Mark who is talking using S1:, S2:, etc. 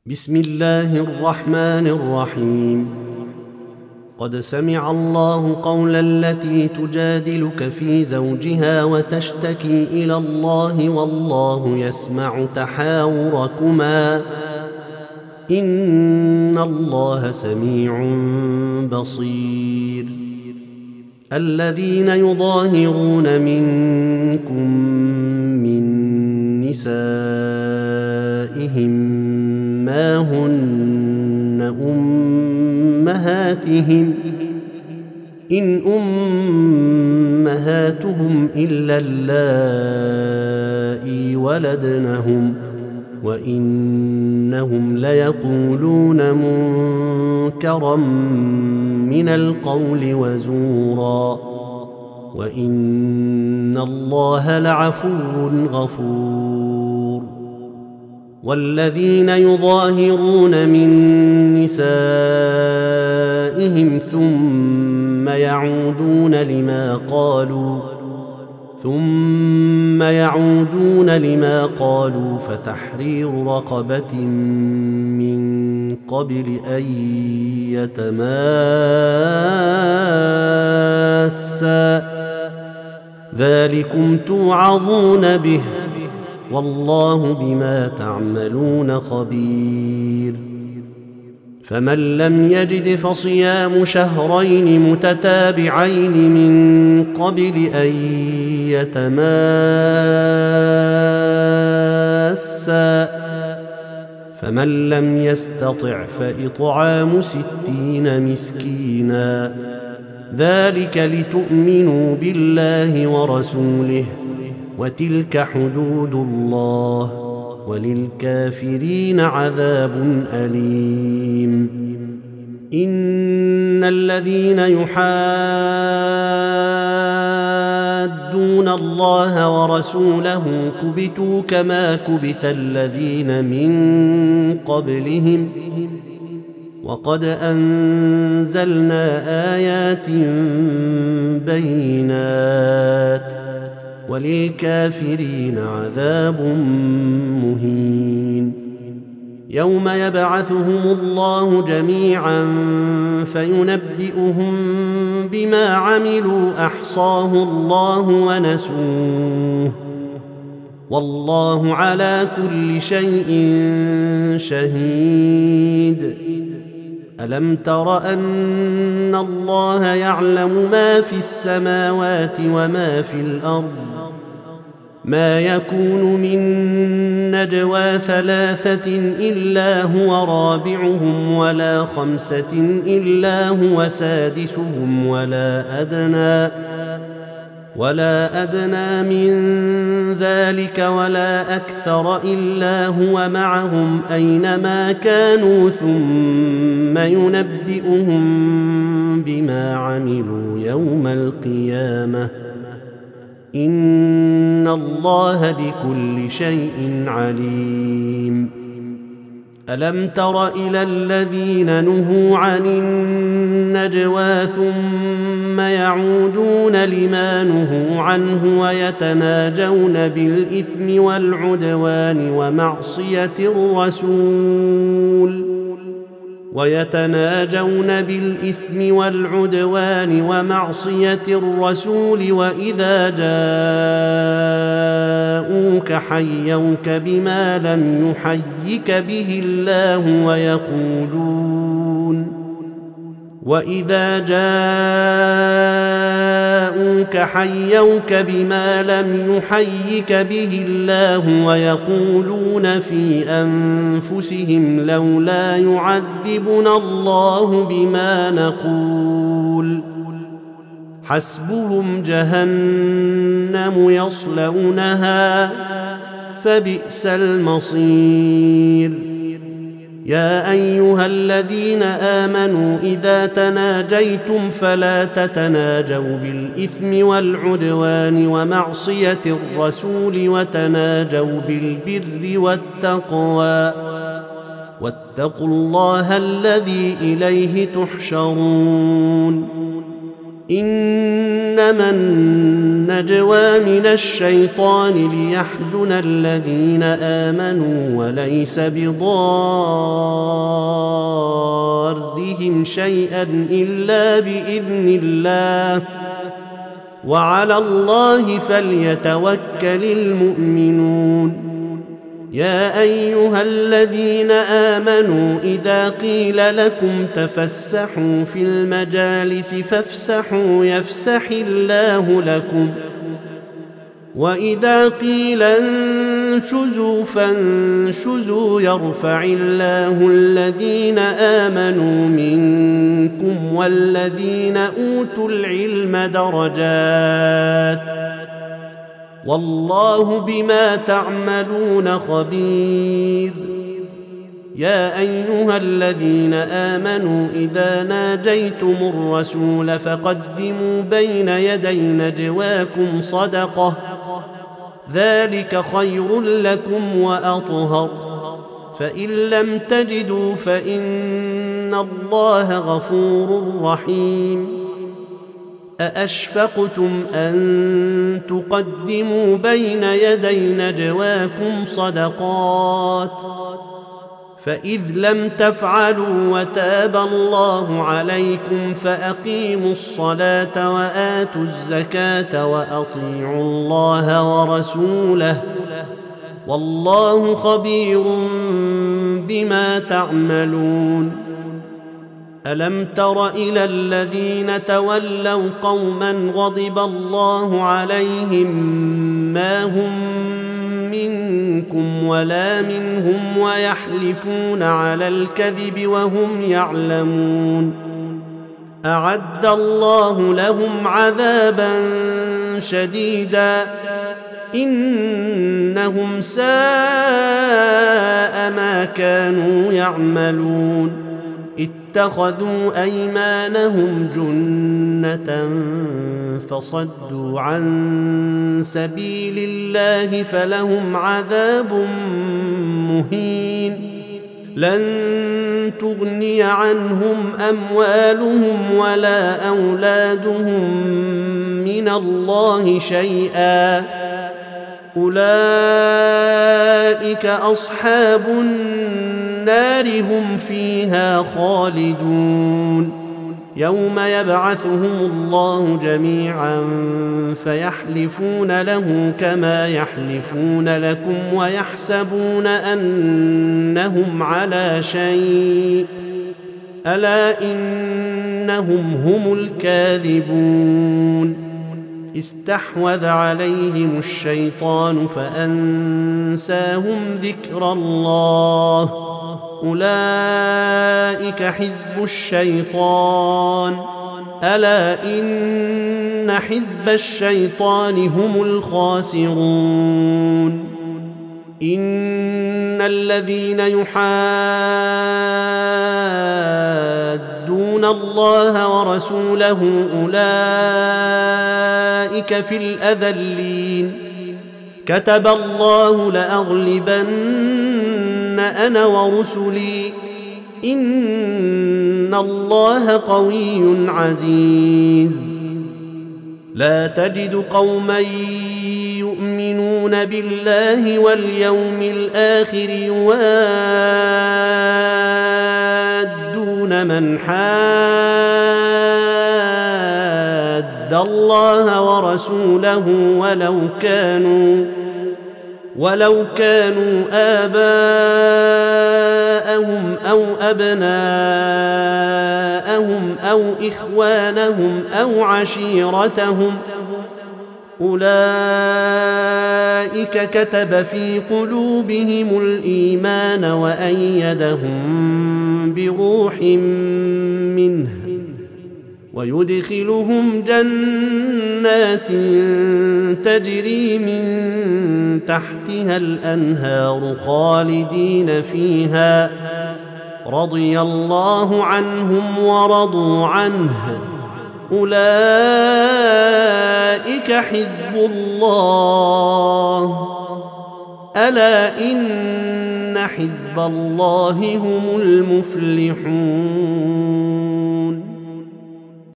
S1: بسم الله الرحمن الرحيم. قد سمع الله قول التي تجادلك في زوجها وتشتكي إلى الله والله يسمع تحاوركما إن الله سميع بصير. الذين يظاهرون منكم من نسائهم ما هن أمهاتهم إن أمهاتهم إلا اللائي ولدنهم وإنهم ليقولون منكرا من القول وزورا وإن الله لعفو غفور. والذين يظاهرون من نسائهم ثم يعودون لما قالوا فتحرير رقبة من قبل أن يتماسا ذلكم توعظون به والله بما تعملون خبير. فمن لم يجد فصيام شهرين متتابعين من قبل أن يتماسا فمن لم يستطع فإطعام 60 مسكينا ذلك لتؤمنوا بالله ورسوله وتلك حدود الله وللكافرين عذاب أليم. إن الذين يحادون الله ورسوله كبتوا كما كبت الذين من قبلهم وقد أنزلنا آيات بينات وللكافرين عذاب مهين. يوم يبعثهم الله جميعا فينبئهم بما عملوا أحصاه الله ونسوه والله على كل شيء شهيد. ألم تر أن الله يعلم ما في السماوات وما في الأرض ما يكون من نجوى 3 إلا هو رابعهم ولا 5 إلا هو سادسهم ولا أدنى من ذلك ولا أكثر إلا هو معهم أينما كانوا ثم ينبئهم بما عملوا يوم القيامة إن الله بكل شيء عليم. ألم تر إلى الذين نهوا عن النجوى ثم يعودون لما نهوا عنه ويتناجون بالإثم والعدوان ومعصية الرسول وإذا جاءوك حيوك بما لم يحيك به الله ويقولون في أنفسهم لولا يعذبنا الله بما نقول حسبهم جهنم يصلونها فبئس المصير. يا أيها الذين آمنوا إذا تناجيتم فلا تتناجوا بالإثم والعدوان ومعصية الرسول وتناجوا بالبر والتقوى واتقوا الله الذي إليه تحشرون. إنما النجوى من الشيطان ليحزن الذين آمنوا وليس بضارهم شيئا إلا بإذن الله وعلى الله فليتوكل المؤمنون. يا أيها الذين آمنوا إذا قيل لكم تفسحوا في المجالس فافسحوا يفسح الله لكم وإذا قيل انشزوا فانشزوا يرفع الله الذين آمنوا منكم والذين أوتوا العلم درجات والله بما تعملون خبير. يا أيها الذين آمنوا إذا ناجيتم الرسول فقدموا بين يدي نجواكم صدقة ذلك خير لكم وأطهر فإن لم تجدوا فإن الله غفور رحيم. أأشفقتم أن تقدموا بين يدي نجواكم صدقات فإذ لم تفعلوا وتاب الله عليكم فأقيموا الصلاة وآتوا الزكاة وأطيعوا الله ورسوله والله خبير بما تعملون. ألم تر إلى الذين تولوا قوما غضب الله عليهم ما هم منكم ولا منهم ويحلفون على الكذب وهم يعلمون أعد الله لهم عذابا شديدا إنهم ساء ما كانوا يعملون اتخذوا أيمانهم جنة فصدوا عن سبيل الله فلهم عذاب مهين لن تغني عنهم أموالهم ولا أولادهم من الله شيئا أولئك أصحاب النار هم فيها خالدون يوم يبعثهم الله جميعا فيحلفون له كما يحلفون لكم ويحسبون أنهم على شيء ألا إنهم هم الكاذبون استحوذ عليهم الشيطان فأنساهم ذكر الله أولئك حزب الشيطان ألا إن حزب الشيطان هم الخاسرون إن الذين يحادون الله ورسوله أولئك في الأذلين كتب الله لأغلبن أنا ورسلي إن الله قوي عزيز لا تجد قوما يؤمنون بالله واليوم الآخر يوادون من حاد الله ورسوله ولو كانوا آباءهم أو أبناءهم أو إخوانهم أو عشيرتهم أولئك كتب في قلوبهم الإيمان وأيدهم بروح منه ويدخلهم جنات تجري من تحتها الأنهار خالدين فيها رضي الله عنهم ورضوا عنه أولئك حزب الله ألا إن حزب الله هم المفلحون.